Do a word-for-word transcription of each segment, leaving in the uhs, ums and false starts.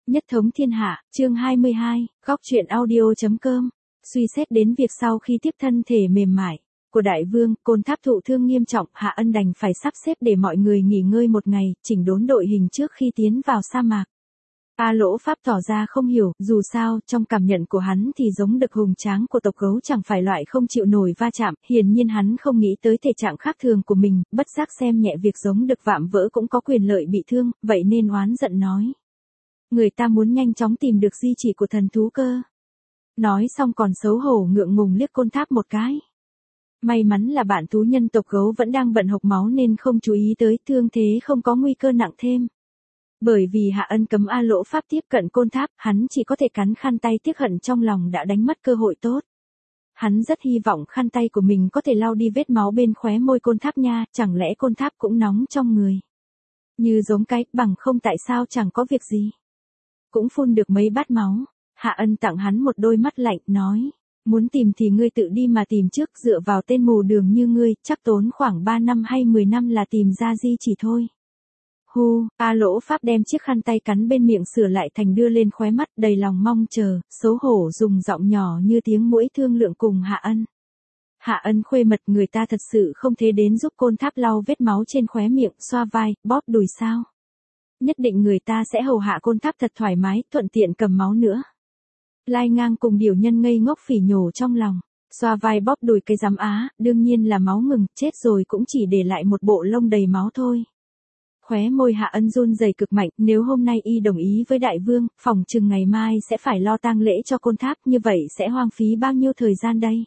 Nhất thống thiên hạ, chương hai mươi hai, góc truyện audio.com. Suy xét đến việc sau khi tiếp thân thể mềm mại của đại vương, Côn Tháp thụ thương nghiêm trọng, Hạ Ân đành phải sắp xếp để mọi người nghỉ ngơi một ngày, chỉnh đốn đội hình trước khi tiến vào sa mạc. A Lỗ Pháp tỏ ra không hiểu, dù sao, trong cảm nhận của hắn thì giống đực hùng tráng của tộc gấu chẳng phải loại không chịu nổi va chạm, hiển nhiên hắn không nghĩ tới thể trạng khác thường của mình, bất giác xem nhẹ việc giống đực vạm vỡ cũng có quyền lợi bị thương, vậy nên oán giận nói. Người ta muốn nhanh chóng tìm được di chỉ của thần thú cơ. Nói xong còn xấu hổ ngượng ngùng liếc Côn Tháp một cái. May mắn là bạn thú nhân tộc gấu vẫn đang bận hộc máu nên không chú ý tới, thương thế không có nguy cơ nặng thêm. Bởi vì Hạ Ân cấm A Lỗ Pháp tiếp cận Côn Tháp, hắn chỉ có thể cắn khăn tay, tiếc hận trong lòng đã đánh mất cơ hội tốt. Hắn rất hy vọng khăn tay của mình có thể lau đi vết máu bên khóe môi Côn Tháp nha, chẳng lẽ Côn Tháp cũng nóng trong người. Như giống cái, bằng không tại sao chẳng có việc gì. Cũng phun được mấy bát máu. Hạ Ân tặng hắn một đôi mắt lạnh, nói. Muốn tìm thì ngươi tự đi mà tìm trước, dựa vào tên mù đường như ngươi, chắc tốn khoảng ba năm hay mười năm là tìm ra di chỉ thôi. Hu, A Lỗ Pháp đem chiếc khăn tay cắn bên miệng sửa lại thành đưa lên khóe mắt, đầy lòng mong chờ, xấu hổ dùng giọng nhỏ như tiếng muỗi thương lượng cùng Hạ Ân. Hạ Ân khuê mật, người ta thật sự không thế đến giúp Côn Tháp lau vết máu trên khóe miệng, xoa vai, bóp đùi sao? Nhất định người ta sẽ hầu hạ Côn Tháp thật thoải mái, thuận tiện cầm máu nữa. Lai Ngang cùng Điểu Nhân ngây ngốc phỉ nhổ trong lòng, xoa vai bóp đùi cái giám á, đương nhiên là máu ngừng, chết rồi cũng chỉ để lại một bộ lông đầy máu thôi. Khóe môi Hạ Ân run rẩy cực mạnh, nếu hôm nay y đồng ý với đại vương, phòng chừng ngày mai sẽ phải lo tang lễ cho Côn Tháp, như vậy sẽ hoang phí bao nhiêu thời gian đây?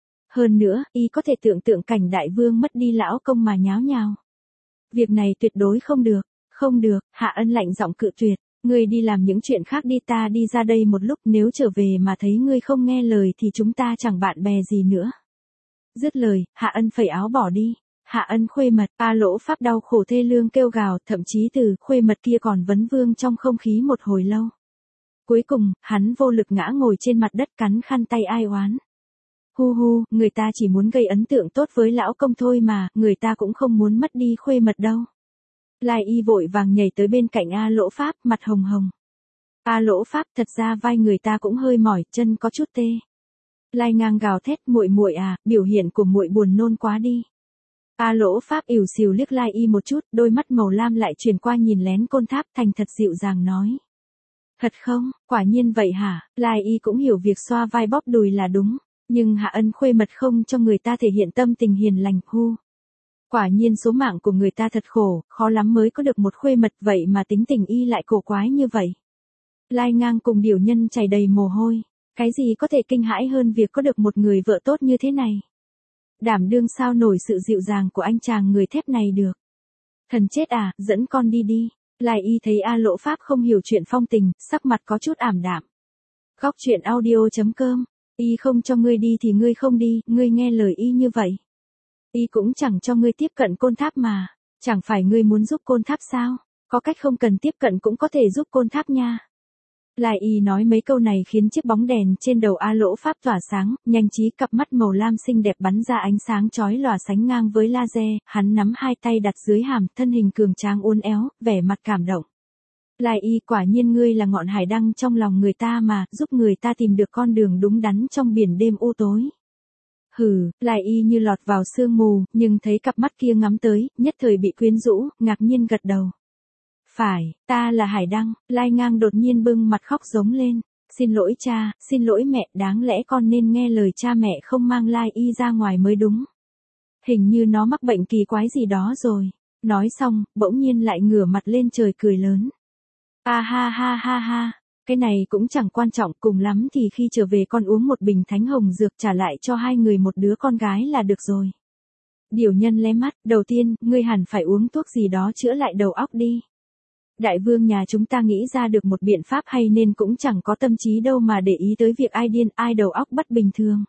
Hơn nữa, y có thể tưởng tượng cảnh đại vương mất đi lão công mà nháo nhào. Việc này tuyệt đối không được, không được, Hạ Ân lạnh giọng cự tuyệt, ngươi đi làm những chuyện khác đi, ta đi ra đây một lúc, nếu trở về mà thấy ngươi không nghe lời thì chúng ta chẳng bạn bè gì nữa. Dứt lời, Hạ Ân phẩy áo bỏ đi. Hạ Ân khuê mật, A Lỗ Pháp đau khổ thê lương kêu gào, thậm chí từ khuê mật kia còn vấn vương trong không khí một hồi lâu. Cuối cùng, hắn vô lực ngã ngồi trên mặt đất cắn khăn tay ai oán. Hu hu, người ta chỉ muốn gây ấn tượng tốt với lão công thôi mà, người ta cũng không muốn mất đi khuê mật đâu. Lai Y vội vàng nhảy tới bên cạnh A Lỗ Pháp, mặt hồng hồng. A Lỗ Pháp, thật ra vai người ta cũng hơi mỏi, chân có chút tê. Lai Ngang gào thét, muội muội à, biểu hiện của muội buồn nôn quá đi. A Lỗ Pháp ỉu xìu liếc Lai Y một chút, đôi mắt màu lam lại chuyển qua nhìn lén Côn Tháp, thành thật dịu dàng nói. Thật không, quả nhiên vậy hả? Lai Y cũng hiểu việc xoa vai bóp đùi là đúng, nhưng Hạ Ân khuê mật không cho người ta thể hiện tâm tình hiền lành. Hu. Quả nhiên số mạng của người ta thật khổ, khó lắm mới có được một khuê mật, vậy mà tính tình y lại cổ quái như vậy. Lai Ngang cùng Điểu Nhân chảy đầy mồ hôi, cái gì có thể kinh hãi hơn việc có được một người vợ tốt như thế này. Đảm đương sao nổi sự dịu dàng của anh chàng người thép này được. Thần chết à, dẫn con đi đi. Lai Y thấy A Lỗ Pháp không hiểu chuyện phong tình, sắc mặt có chút ảm đạm. Góc truyện audio.com. Y không cho ngươi đi thì ngươi không đi, ngươi nghe lời y như vậy. Y cũng chẳng cho ngươi tiếp cận Côn Tháp mà, chẳng phải ngươi muốn giúp Côn Tháp sao? Có cách không cần tiếp cận cũng có thể giúp Côn Tháp nha. Lai Y nói mấy câu này khiến chiếc bóng đèn trên đầu A Lỗ Pháp tỏa sáng, nhanh trí cặp mắt màu lam xinh đẹp bắn ra ánh sáng chói lòa sánh ngang với laser, hắn nắm hai tay đặt dưới hàm, thân hình cường tráng uốn éo, vẻ mặt cảm động. Lai Y, quả nhiên ngươi là ngọn hải đăng trong lòng người ta mà, giúp người ta tìm được con đường đúng đắn trong biển đêm u tối. Hừ, Lai Y như lọt vào sương mù, nhưng thấy cặp mắt kia ngắm tới, nhất thời bị quyến rũ, ngạc nhiên gật đầu. Phải, ta là hải đăng. Lai Ngang đột nhiên bưng mặt khóc giống lên. Xin lỗi cha, xin lỗi mẹ, đáng lẽ con nên nghe lời cha mẹ không mang Lai Y ra ngoài mới đúng. Hình như nó mắc bệnh kỳ quái gì đó rồi. Nói xong, bỗng nhiên lại ngửa mặt lên trời cười lớn. A ha ha ha ha, cái này cũng chẳng quan trọng, cùng lắm thì khi trở về con uống một bình thánh hồng dược trả lại cho hai người một đứa con gái là được rồi. Điểu Nhân lé mắt, đầu tiên, ngươi hẳn phải uống thuốc gì đó chữa lại đầu óc đi. Đại vương nhà chúng ta nghĩ ra được một biện pháp hay nên cũng chẳng có tâm trí đâu mà để ý tới việc ai điên ai đầu óc bất bình thường.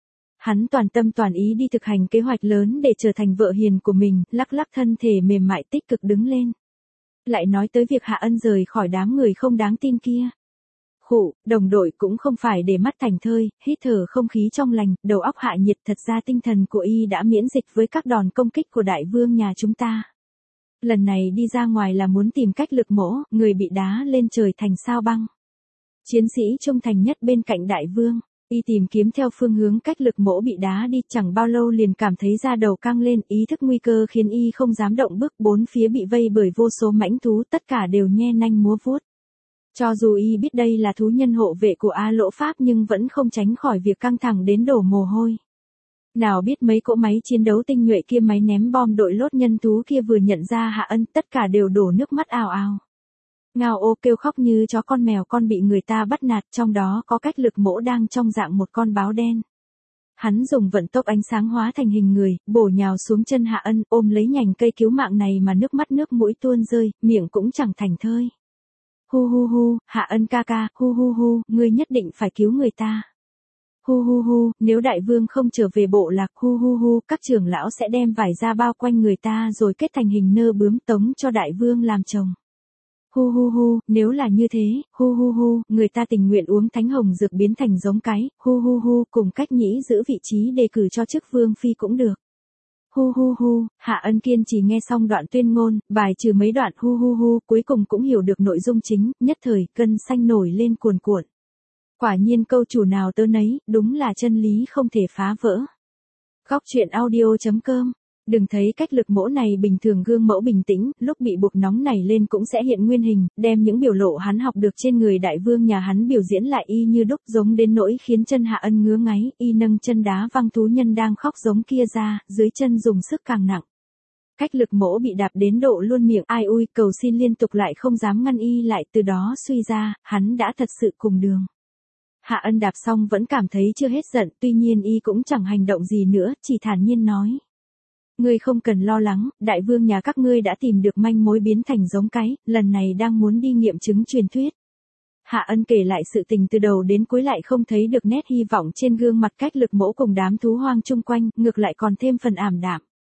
Hắn toàn tâm toàn ý đi thực hành kế hoạch lớn để trở thành vợ hiền của mình, lắc lắc thân thể mềm mại tích cực đứng lên. Lại nói tới việc Hạ Ân rời khỏi đám người không đáng tin kia. Khụ, đồng đội cũng không phải để mắt thành thơi, hít thở không khí trong lành, đầu óc hạ nhiệt, thật ra tinh thần của y đã miễn dịch với các đòn công kích của đại vương nhà chúng ta. Lần này đi ra ngoài là muốn tìm cách lực mỗ, người bị đá lên trời thành sao băng. Chiến sĩ trung thành nhất bên cạnh đại vương. Y tìm kiếm theo phương hướng cách lực mỗ bị đá đi, chẳng bao lâu liền cảm thấy da đầu căng lên, ý thức nguy cơ khiến y không dám động bước, bốn phía bị vây bởi vô số mãnh thú, tất cả đều nhe nanh múa vuốt. Cho dù y biết đây là thú nhân hộ vệ của A Lỗ Pháp nhưng vẫn không tránh khỏi việc căng thẳng đến đổ mồ hôi. Nào biết mấy cỗ máy chiến đấu tinh nhuệ kia, máy ném bom đội lốt nhân thú kia vừa nhận ra Hạ Ân, tất cả đều đổ nước mắt ào ào. Ngao ô kêu khóc như chó con mèo con bị người ta bắt nạt, trong đó có cách lực mỗ đang trong dạng một con báo đen. Hắn dùng vận tốc ánh sáng hóa thành hình người, bổ nhào xuống chân Hạ Ân, ôm lấy nhành cây cứu mạng này mà nước mắt nước mũi tuôn rơi, miệng cũng chẳng thành thơi. Hu hu hu, Hạ Ân ca ca, hu hu hu, ngươi nhất định phải cứu người ta. Hu hu hu, nếu đại vương không trở về bộ lạc, hu hu hu, các trưởng lão sẽ đem vải ra bao quanh người ta rồi kết thành hình nơ bướm tống cho đại vương làm chồng. Hu hu hu, nếu là như thế, hu hu hu, người ta tình nguyện uống thánh hồng dược biến thành giống cái, hu hu hu, cùng cách nhĩ giữ vị trí đề cử cho chức vương phi cũng được. Hu hu hu, Hạ Ân kiên trì nghe xong đoạn tuyên ngôn, bài trừ mấy đoạn hu hu hu, cuối cùng cũng hiểu được nội dung chính, nhất thời, gân xanh nổi lên cuồn cuộn. Quả nhiên câu chủ nào tớ nấy, đúng là chân lý không thể phá vỡ. Góc truyện audio chấm com. Đừng thấy cách lực mỗ này bình thường gương mẫu bình tĩnh, lúc bị buộc nóng nảy lên cũng sẽ hiện nguyên hình, đem những biểu lộ hắn học được trên người đại vương nhà hắn biểu diễn lại y như đúc, giống đến nỗi khiến chân Hạ Ân ngứa ngáy, y nâng chân đá văng thú nhân đang khóc giống kia ra, dưới chân dùng sức càng nặng. Cách lực mỗ bị đạp đến độ luôn miệng ai ui cầu xin liên tục lại không dám ngăn y lại, từ đó suy ra, hắn đã thật sự cùng đường. Hạ Ân đạp xong vẫn cảm thấy chưa hết giận, tuy nhiên y cũng chẳng hành động gì nữa, chỉ thản nhiên nói. Ngươi không cần lo lắng, đại vương nhà các ngươi đã tìm được manh mối biến thành giống cái, lần này đang muốn đi nghiệm chứng truyền thuyết. Hạ Ân kể lại sự tình từ đầu đến cuối lại không thấy được nét hy vọng trên gương mặt cách lực mỗ cùng đám thú hoang chung quanh, ngược lại còn thêm phần ảm đạm.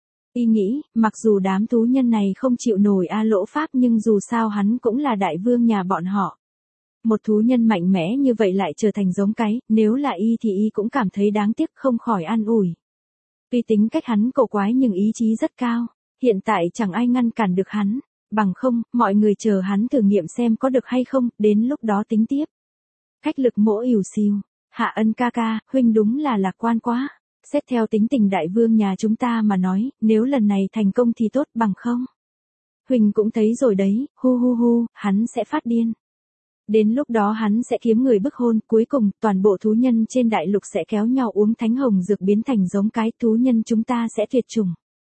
Y nghĩ, mặc dù đám thú nhân này không chịu nổi A Lỗ Pháp nhưng dù sao hắn cũng là đại vương nhà bọn họ. Một thú nhân mạnh mẽ như vậy lại trở thành giống cái, nếu là y thì y cũng cảm thấy đáng tiếc không khỏi an ủi. Tuy tính cách hắn cổ quái nhưng ý chí rất cao, hiện tại chẳng ai ngăn cản được hắn, bằng không, mọi người chờ hắn thử nghiệm xem có được hay không, đến lúc đó tính tiếp. Cách lực mỗ ỉu xìu, Hạ Ân ca ca, huynh đúng là lạc quan quá, xét theo tính tình đại vương nhà chúng ta mà nói, nếu lần này thành công thì tốt, bằng không. Huynh cũng thấy rồi đấy, hu hu hu, hắn sẽ phát điên. Đến lúc đó hắn sẽ kiếm người bức hôn, cuối cùng, toàn bộ thú nhân trên đại lục sẽ kéo nhau uống thánh hồng dược biến thành giống cái, thú nhân chúng ta sẽ tuyệt chủng.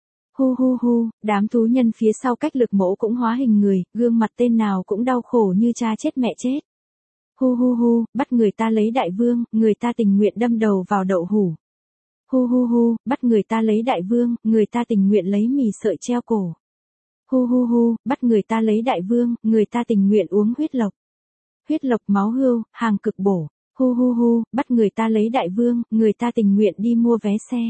Hu hu hu, đám thú nhân phía sau cách lực mỗ cũng hóa hình người, gương mặt tên nào cũng đau khổ như cha chết mẹ chết. Hu hu hu, bắt người ta lấy đại vương, người ta tình nguyện đâm đầu vào đậu hủ. Hu hu hu, bắt người ta lấy đại vương, người ta tình nguyện lấy mì sợi treo cổ. Hu hu hu, bắt người ta lấy đại vương, người ta tình nguyện uống huyết lộc. Huyết lộc máu hươu, hàng cực bổ. Hu hu hu, bắt người ta lấy đại vương, người ta tình nguyện đi mua vé xe.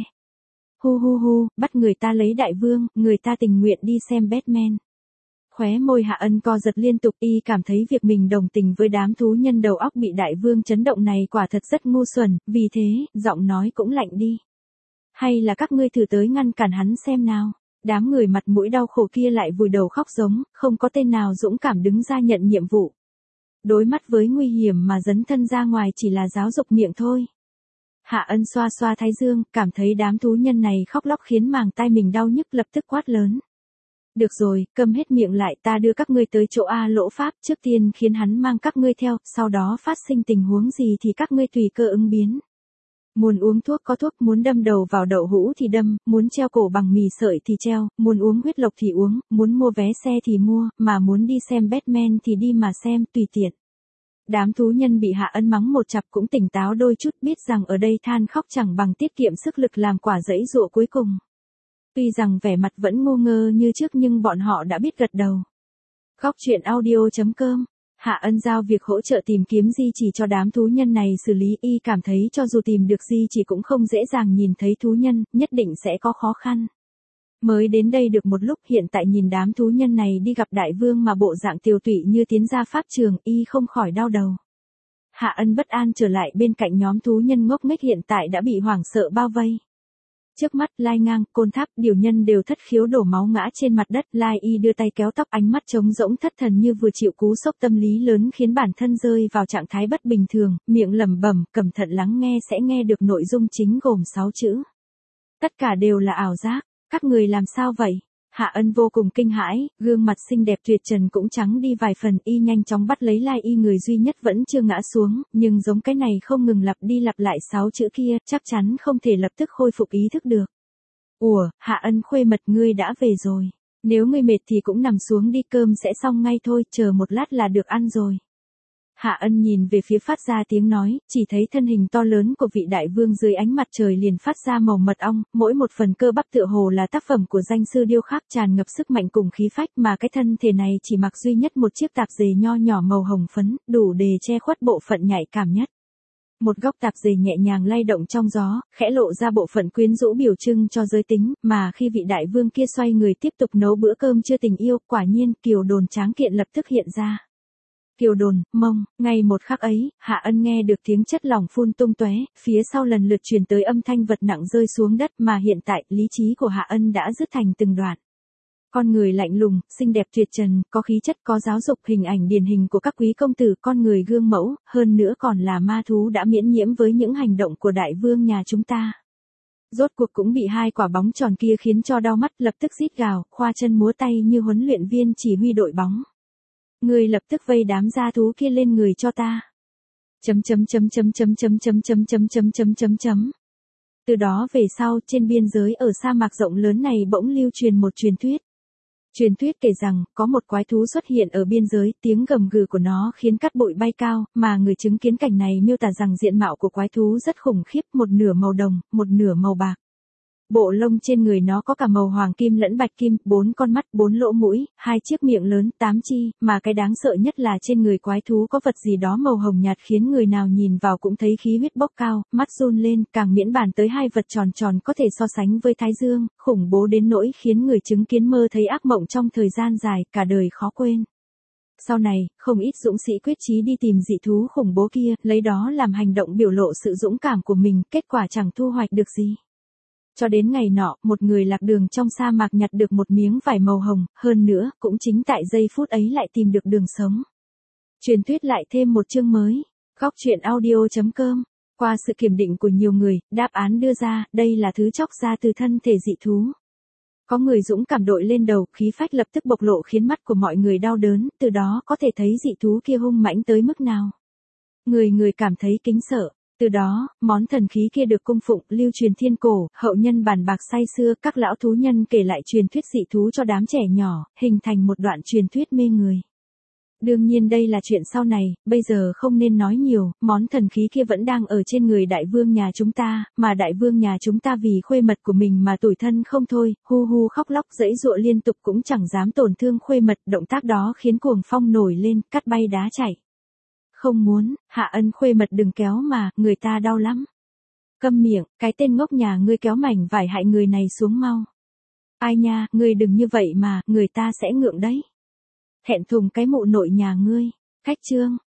Hu hu hu, bắt người ta lấy đại vương, người ta tình nguyện đi xem Batman. Khóe môi Hạ Ân co giật liên tục, y cảm thấy việc mình đồng tình với đám thú nhân đầu óc bị đại vương chấn động này quả thật rất ngu xuẩn, vì thế, giọng nói cũng lạnh đi. Hay là các ngươi thử tới ngăn cản hắn xem nào. Đám người mặt mũi đau khổ kia lại vùi đầu khóc giống, không có tên nào dũng cảm đứng ra nhận nhiệm vụ. Đối mắt với nguy hiểm mà dấn thân ra ngoài chỉ là giáo dục miệng thôi. Hạ Ân xoa xoa thái dương, cảm thấy đám thú nhân này khóc lóc khiến màng tai mình đau nhức, lập tức quát lớn. Được rồi, câm hết miệng lại, ta đưa các ngươi tới chỗ A Lỗ Pháp, trước tiên khiến hắn mang các ngươi theo, sau đó phát sinh tình huống gì thì các ngươi tùy cơ ứng biến. Muốn uống thuốc có thuốc, muốn đâm đầu vào đậu hũ thì đâm, muốn treo cổ bằng mì sợi thì treo, muốn uống huyết lộc thì uống, muốn mua vé xe thì mua, mà muốn đi xem Batman thì đi mà xem, tùy tiện. Đám thú nhân bị Hạ Ân mắng một chặp cũng tỉnh táo đôi chút, biết rằng ở đây than khóc chẳng bằng tiết kiệm sức lực làm quả giãy giụa cuối cùng. Tuy rằng vẻ mặt vẫn ngu ngơ như trước nhưng bọn họ đã biết gật đầu. Góc truyện audio chấm com. Hạ Ân giao việc hỗ trợ tìm kiếm di chỉ cho đám thú nhân này xử lý, y cảm thấy cho dù tìm được di chỉ cũng không dễ dàng nhìn thấy thú nhân, nhất định sẽ có khó khăn. Mới đến đây được một lúc, hiện tại nhìn đám thú nhân này đi gặp đại vương mà bộ dạng tiều tụy như tiến ra pháp trường, y không khỏi đau đầu. Hạ Ân bất an trở lại bên cạnh nhóm thú nhân ngốc nghếch hiện tại đã bị hoảng sợ bao vây. Trước mắt Lai Ngang, Côn Tháp, điều nhân đều thất khiếu đổ máu ngã trên mặt đất. Lai Y đưa tay kéo tóc, ánh mắt trống rỗng thất thần như vừa chịu cú sốc tâm lý lớn khiến bản thân rơi vào trạng thái bất bình thường, miệng lẩm bẩm, cẩn thận lắng nghe sẽ nghe được nội dung chính gồm sáu chữ. Tất cả đều là ảo giác, các người làm sao vậy? Hạ Ân vô cùng kinh hãi, gương mặt xinh đẹp tuyệt trần cũng trắng đi vài phần, y nhanh chóng bắt lấy Lai Y, người duy nhất vẫn chưa ngã xuống, nhưng giống cái này không ngừng lặp đi lặp lại sáu chữ kia, chắc chắn không thể lập tức khôi phục ý thức được. Ủa, Hạ Ân khuê mật, ngươi đã về rồi. Nếu ngươi mệt thì cũng nằm xuống đi, cơm sẽ xong ngay thôi, chờ một lát là được ăn rồi. Hạ Ân nhìn về phía phát ra tiếng nói, chỉ thấy thân hình to lớn của vị đại vương dưới ánh mặt trời liền phát ra màu mật ong, mỗi một phần cơ bắp tựa hồ là tác phẩm của danh sư điêu khắc, tràn ngập sức mạnh cùng khí phách, mà cái thân thể này chỉ mặc duy nhất một chiếc tạp dề nho nhỏ màu hồng phấn, đủ để che khuất bộ phận nhạy cảm nhất. Một góc tạp dề nhẹ nhàng lay động trong gió, khẽ lộ ra bộ phận quyến rũ biểu trưng cho giới tính, mà khi vị đại vương kia xoay người tiếp tục nấu bữa cơm trưa tình yêu, quả nhiên Kiều Đồn tráng kiện lập tức hiện ra. Kiều Đồn, mông, ngay một khắc ấy, Hạ Ân nghe được tiếng chất lỏng phun tung tóe, phía sau lần lượt truyền tới âm thanh vật nặng rơi xuống đất, mà hiện tại, lý trí của Hạ Ân đã dứt thành từng đoạn. Con người lạnh lùng, xinh đẹp tuyệt trần, có khí chất, có giáo dục, hình ảnh điển hình của các quý công tử, con người gương mẫu, hơn nữa còn là ma thú đã miễn nhiễm với những hành động của đại vương nhà chúng ta. Rốt cuộc cũng bị hai quả bóng tròn kia khiến cho đau mắt, lập tức rít gào, khoa chân múa tay như huấn luyện viên chỉ huy đội bóng. Người lập tức vây đám gia thú kia lên người cho ta. Chấm chấm chấm chấm chấm chấm chấm chấm chấm chấm chấm chấm chấm. Từ đó về sau, trên biên giới ở sa mạc rộng lớn này bỗng lưu truyền một truyền thuyết. Truyền thuyết kể rằng, có một quái thú xuất hiện ở biên giới, tiếng gầm gừ của nó khiến cát bụi bay cao, mà người chứng kiến cảnh này miêu tả rằng diện mạo của quái thú rất khủng khiếp, một nửa màu đồng, một nửa màu bạc. Bộ lông trên người nó có cả màu hoàng kim lẫn bạch kim, bốn con mắt, bốn lỗ mũi, hai chiếc miệng lớn, tám chi, mà cái đáng sợ nhất là trên người quái thú có vật gì đó màu hồng nhạt khiến người nào nhìn vào cũng thấy khí huyết bốc cao, mắt run lên, càng miễn bàn tới hai vật tròn tròn có thể so sánh với thái dương, khủng bố đến nỗi khiến người chứng kiến mơ thấy ác mộng trong thời gian dài, cả đời khó quên. Sau này, không ít dũng sĩ quyết chí đi tìm dị thú khủng bố kia, lấy đó làm hành động biểu lộ sự dũng cảm của mình, kết quả chẳng thu hoạch được gì. Cho đến ngày nọ, một người lạc đường trong sa mạc nhặt được một miếng vải màu hồng, hơn nữa, cũng chính tại giây phút ấy lại tìm được đường sống. Truyền thuyết lại thêm một chương mới. Góc truyện audio chấm com. Qua sự kiểm định của nhiều người, đáp án đưa ra, đây là thứ chóc ra từ thân thể dị thú. Có người dũng cảm đội lên đầu, khí phách lập tức bộc lộ khiến mắt của mọi người đau đớn, từ đó có thể thấy dị thú kia hung mãnh tới mức nào. Người người cảm thấy kính sợ. Từ đó, món thần khí kia được cung phụng, lưu truyền thiên cổ, hậu nhân bàn bạc say xưa, các lão thú nhân kể lại truyền thuyết dị thú cho đám trẻ nhỏ, hình thành một đoạn truyền thuyết mê người. Đương nhiên đây là chuyện sau này, bây giờ không nên nói nhiều, món thần khí kia vẫn đang ở trên người đại vương nhà chúng ta, mà đại vương nhà chúng ta vì khuê mật của mình mà tủi thân không thôi, hu hu khóc lóc giãy giụa liên tục cũng chẳng dám tổn thương khuê mật, động tác đó khiến cuồng phong nổi lên, cắt bay đá chảy. Không muốn, Hạ Ân khuê mật đừng kéo mà, người ta đau lắm. Câm miệng, cái tên ngốc nhà ngươi kéo mảnh vải hại người này xuống mau. Ai nha, ngươi đừng như vậy mà, người ta sẽ ngượng đấy. Thẹn thùng cái mụ nội nhà ngươi. Cách chương.